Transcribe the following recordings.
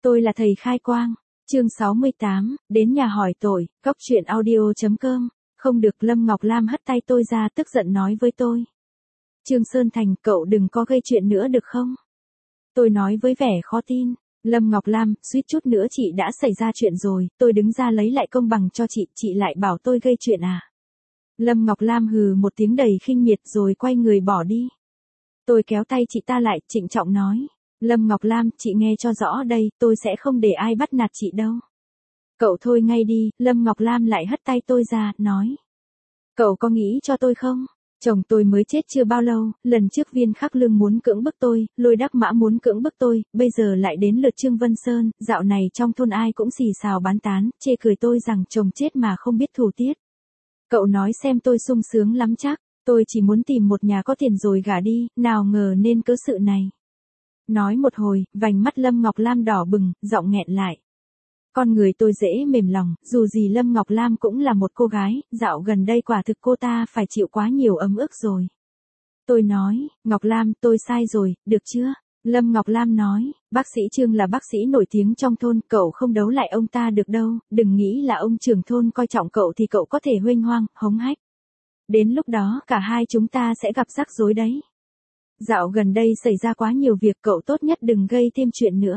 Tôi là thầy khai quang. Chương 68, đến nhà hỏi tội, góc chuyện audio.com. Không được, Lâm Ngọc Lam hất tay tôi ra, tức giận nói với tôi. Trương Sơn Thành, cậu đừng có gây chuyện nữa được không? Tôi nói với vẻ khó tin. Lâm Ngọc Lam, suýt chút nữa chị đã xảy ra chuyện rồi, tôi đứng ra lấy lại công bằng cho chị lại bảo tôi gây chuyện à? Lâm Ngọc Lam hừ một tiếng đầy khinh miệt rồi quay người bỏ đi. Tôi kéo tay chị ta lại, trịnh trọng nói. Lâm Ngọc Lam, chị nghe cho rõ đây, tôi sẽ không để ai bắt nạt chị đâu. Cậu thôi ngay đi, Lâm Ngọc Lam lại hất tay tôi ra, nói. Cậu có nghĩ cho tôi không? Chồng tôi mới chết chưa bao lâu, lần trước Viên Khắc Lương muốn cưỡng bức tôi, Lôi Đắc Mã muốn cưỡng bức tôi, bây giờ lại đến lượt Trương Vân Sơn, dạo này trong thôn ai cũng xì xào bán tán, chê cười tôi rằng chồng chết mà không biết thủ tiết. Cậu nói xem tôi sung sướng lắm chắc, tôi chỉ muốn tìm một nhà có tiền rồi gả đi, nào ngờ nên cớ sự này. Nói một hồi, vành mắt Lâm Ngọc Lam đỏ bừng, giọng nghẹn lại. Con người tôi dễ mềm lòng, dù gì Lâm Ngọc Lam cũng là một cô gái, dạo gần đây quả thực cô ta phải chịu quá nhiều ấm ức rồi. Tôi nói, Ngọc Lam, tôi sai rồi, được chưa? Lâm Ngọc Lam nói, bác sĩ Trương là bác sĩ nổi tiếng trong thôn, cậu không đấu lại ông ta được đâu, đừng nghĩ là ông trưởng thôn coi trọng cậu thì cậu có thể huênh hoang, hống hách. Đến lúc đó, cả hai chúng ta sẽ gặp rắc rối đấy. Dạo gần đây xảy ra quá nhiều việc, cậu tốt nhất đừng gây thêm chuyện nữa.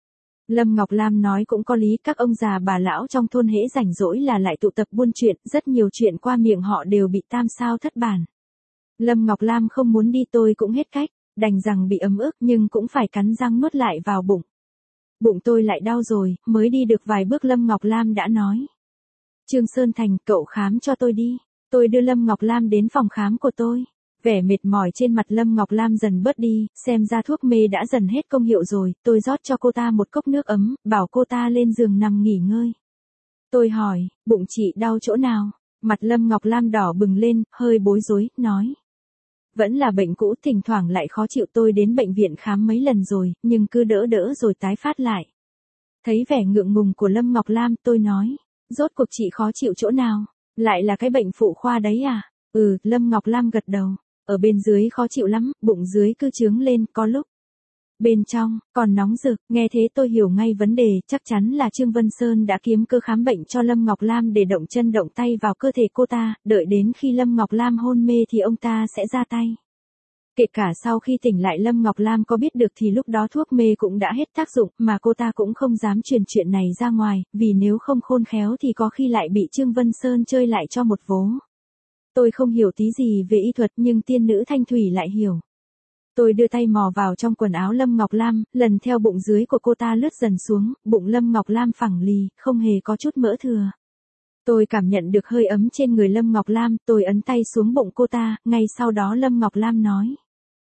Lâm Ngọc Lam nói cũng có lý, các ông già bà lão trong thôn hễ rảnh rỗi là lại tụ tập buôn chuyện, rất nhiều chuyện qua miệng họ đều bị tam sao thất bản. Lâm Ngọc Lam không muốn đi, tôi cũng hết cách, đành rằng bị ấm ức nhưng cũng phải cắn răng nuốt lại vào bụng. Bụng tôi lại đau rồi, mới đi được vài bước Lâm Ngọc Lam đã nói. Trương Sơn Thành, cậu khám cho tôi đi. Tôi đưa Lâm Ngọc Lam đến phòng khám của tôi. Vẻ mệt mỏi trên mặt Lâm Ngọc Lam dần bớt đi, xem ra thuốc mê đã dần hết công hiệu rồi, tôi rót cho cô ta một cốc nước ấm, bảo cô ta lên giường nằm nghỉ ngơi. Tôi hỏi, bụng chị đau chỗ nào? Mặt Lâm Ngọc Lam đỏ bừng lên, hơi bối rối, nói. Vẫn là bệnh cũ, thỉnh thoảng lại khó chịu, tôi đến bệnh viện khám mấy lần rồi, nhưng cứ đỡ rồi tái phát lại. Thấy vẻ ngượng ngùng của Lâm Ngọc Lam, tôi nói, rốt cuộc chị khó chịu chỗ nào? Lại là cái bệnh phụ khoa đấy à? Lâm Ngọc Lam gật đầu. Ở bên dưới khó chịu lắm, bụng dưới cứ chướng lên, có lúc bên trong còn nóng rực. Nghe thế tôi hiểu ngay vấn đề, chắc chắn là Trương Vân Sơn đã kiếm cơ khám bệnh cho Lâm Ngọc Lam để động chân động tay vào cơ thể cô ta, đợi đến khi Lâm Ngọc Lam hôn mê thì ông ta sẽ ra tay. Kể cả sau khi tỉnh lại Lâm Ngọc Lam có biết được thì lúc đó thuốc mê cũng đã hết tác dụng, mà cô ta cũng không dám truyền chuyện này ra ngoài, vì nếu không khôn khéo thì có khi lại bị Trương Vân Sơn chơi lại cho một vố. Tôi không hiểu tí gì về y thuật nhưng tiên nữ Thanh Thủy lại hiểu. Tôi đưa tay mò vào trong quần áo Lâm Ngọc Lam, lần theo bụng dưới của cô ta lướt dần xuống, bụng Lâm Ngọc Lam phẳng lì, không hề có chút mỡ thừa. Tôi cảm nhận được hơi ấm trên người Lâm Ngọc Lam, tôi ấn tay xuống bụng cô ta, ngay sau đó Lâm Ngọc Lam nói.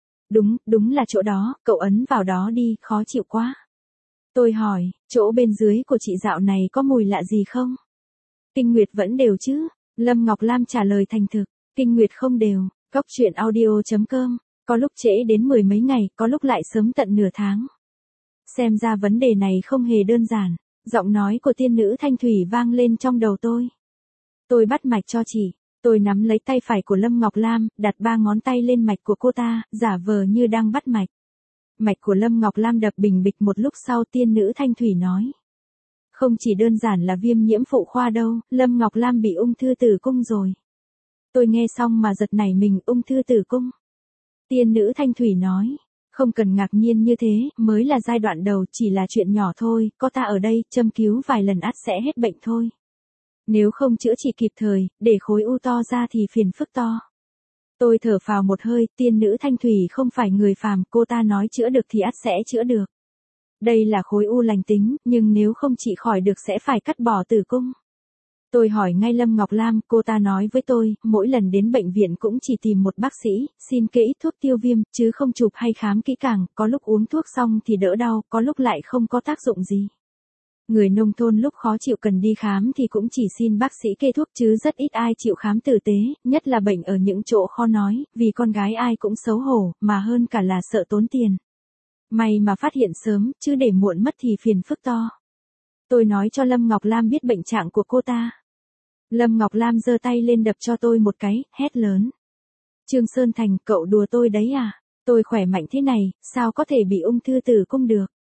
Đúng là chỗ đó, cậu ấn vào đó đi, khó chịu quá. Tôi hỏi, chỗ bên dưới của chị dạo này có mùi lạ gì không? Kinh nguyệt vẫn đều chứ? Lâm Ngọc Lam trả lời thành thực, kinh nguyệt không đều, góc chuyện audio.com, có lúc trễ đến 10 mấy ngày, có lúc lại sớm tận nửa tháng. Xem ra vấn đề này không hề đơn giản, giọng nói của tiên nữ Thanh Thủy vang lên trong đầu tôi. Tôi bắt mạch cho chị, tôi nắm lấy tay phải của Lâm Ngọc Lam, đặt 3 ngón tay lên mạch của cô ta, giả vờ như đang bắt mạch. Mạch của Lâm Ngọc Lam đập bình bịch, một lúc sau tiên nữ Thanh Thủy nói. Không chỉ đơn giản là viêm nhiễm phụ khoa đâu, Lâm Ngọc Lam bị ung thư tử cung rồi. Tôi nghe xong mà giật nảy mình, ung thư tử cung. Tiên nữ Thanh Thủy nói, không cần ngạc nhiên như thế, mới là giai đoạn đầu, chỉ là chuyện nhỏ thôi, có ta ở đây, châm cứu vài lần ắt sẽ hết bệnh thôi. Nếu không chữa trị kịp thời, để khối u to ra thì phiền phức to. Tôi thở phào một hơi, tiên nữ Thanh Thủy không phải người phàm, cô ta nói chữa được thì ắt sẽ chữa được. Đây là khối u lành tính, nhưng nếu không trị khỏi được sẽ phải cắt bỏ tử cung. Tôi hỏi ngay Lâm Ngọc Lam, cô ta nói với tôi, mỗi lần đến bệnh viện cũng chỉ tìm một bác sĩ, xin kê ít thuốc tiêu viêm, chứ không chụp hay khám kỹ càng, có lúc uống thuốc xong thì đỡ đau, có lúc lại không có tác dụng gì. Người nông thôn lúc khó chịu cần đi khám thì cũng chỉ xin bác sĩ kê thuốc chứ rất ít ai chịu khám tử tế, nhất là bệnh ở những chỗ khó nói, vì con gái ai cũng xấu hổ, mà hơn cả là sợ tốn tiền. May mà phát hiện sớm, chứ để muộn mất thì phiền phức to. Tôi nói cho Lâm Ngọc Lam biết bệnh trạng của cô ta. Lâm Ngọc Lam giơ tay lên đập cho tôi một cái, hét lớn. Trương Sơn Thành, cậu đùa tôi đấy à? Tôi khỏe mạnh thế này, sao có thể bị ung thư tử cung được?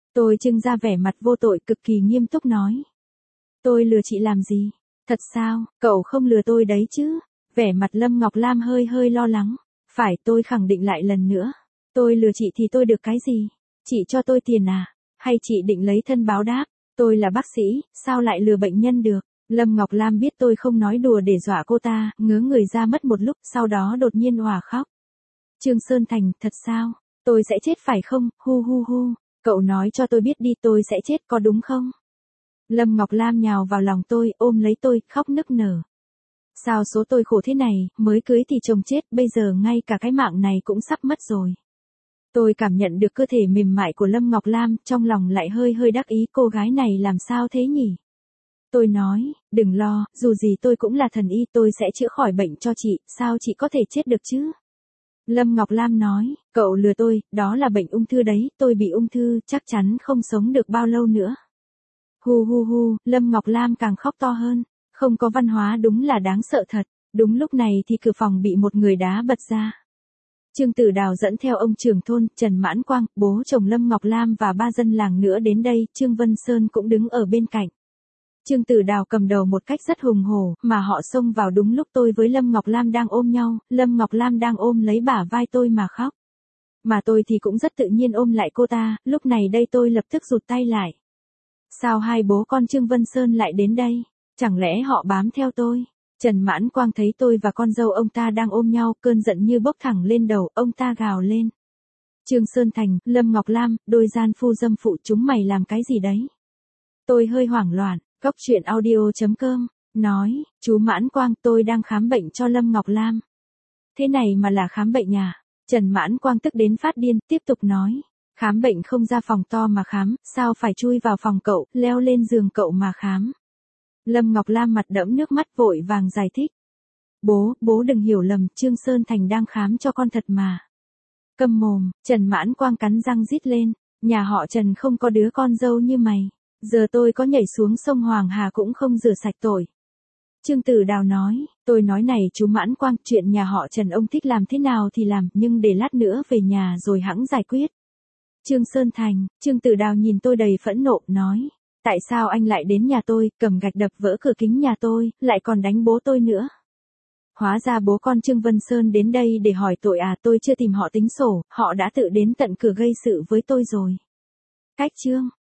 Tôi trưng ra vẻ mặt vô tội cực kỳ nghiêm túc nói. Tôi lừa chị làm gì? Thật sao, cậu không lừa tôi đấy chứ? Vẻ mặt Lâm Ngọc Lam hơi hơi lo lắng. Phải, tôi khẳng định lại lần nữa. Tôi lừa chị thì tôi được cái gì? Chị cho tôi tiền à? Hay chị định lấy thân báo đáp? Tôi là bác sĩ, sao lại lừa bệnh nhân được? Lâm Ngọc Lam biết tôi không nói đùa để dọa cô ta, ngớ người ra mất một lúc, sau đó đột nhiên òa khóc. Trương Sơn Thành, thật sao? Tôi sẽ chết phải không? Hu hu hu. Cậu nói cho tôi biết đi, tôi sẽ chết có đúng không? Lâm Ngọc Lam nhào vào lòng tôi, ôm lấy tôi, khóc nức nở. Sao số tôi khổ thế này, mới cưới thì chồng chết, bây giờ ngay cả cái mạng này cũng sắp mất rồi. Tôi cảm nhận được cơ thể mềm mại của Lâm Ngọc Lam, trong lòng lại hơi hơi đắc ý, cô gái này làm sao thế nhỉ? Tôi nói, đừng lo, dù gì tôi cũng là thần y, tôi sẽ chữa khỏi bệnh cho chị, sao chị có thể chết được chứ? Lâm Ngọc Lam nói, cậu lừa tôi, đó là bệnh ung thư đấy, tôi bị ung thư, chắc chắn không sống được bao lâu nữa. Hu hu hu, Lâm Ngọc Lam càng khóc to hơn, không có văn hóa đúng là đáng sợ thật. Đúng lúc này thì cửa phòng bị một người đá bật ra. Trương Tử Đào dẫn theo ông trưởng thôn, Trần Mãn Quang, bố chồng Lâm Ngọc Lam và 3 dân làng nữa đến đây, Trương Vân Sơn cũng đứng ở bên cạnh. Trương Tử Đào cầm đầu một cách rất hùng hổ, mà họ xông vào đúng lúc tôi với Lâm Ngọc Lam đang ôm nhau, Lâm Ngọc Lam đang ôm lấy bả vai tôi mà khóc. Mà tôi thì cũng rất tự nhiên ôm lại cô ta, lúc này đây tôi lập tức rụt tay lại. Sao hai bố con Trương Vân Sơn lại đến đây? Chẳng lẽ họ bám theo tôi? Trần Mãn Quang thấy tôi và con dâu ông ta đang ôm nhau, cơn giận như bốc thẳng lên đầu, ông ta gào lên. Trương Sơn Thành, Lâm Ngọc Lam, đôi gian phu dâm phụ chúng mày làm cái gì đấy? Tôi hơi hoảng loạn, Cóc Truyện Audio.com, nói, chú Mãn Quang, tôi đang khám bệnh cho Lâm Ngọc Lam. Thế này mà là khám bệnh à? Trần Mãn Quang tức đến phát điên, tiếp tục nói. Khám bệnh không ra phòng to mà khám, sao phải chui vào phòng cậu, leo lên giường cậu mà khám. Lâm Ngọc Lam mặt đẫm nước mắt vội vàng giải thích. Bố đừng hiểu lầm, Trương Sơn Thành đang khám cho con thật mà. Câm mồm, Trần Mãn Quang cắn răng rít lên, nhà họ Trần không có đứa con dâu như mày. Giờ tôi có nhảy xuống sông Hoàng Hà cũng không rửa sạch tội. Trương Tử Đào nói, tôi nói này chú Mãn Quang, chuyện nhà họ Trần ông thích làm thế nào thì làm, nhưng để lát nữa về nhà rồi hẵng giải quyết. Trương Sơn Thành, Trương Tử Đào nhìn tôi đầy phẫn nộ, nói. Tại sao anh lại đến nhà tôi, cầm gạch đập vỡ cửa kính nhà tôi, lại còn đánh bố tôi nữa? Hóa ra bố con Trương Vân Sơn đến đây để hỏi tội à, tôi chưa tìm họ tính sổ, họ đã tự đến tận cửa gây sự với tôi rồi. Cách chương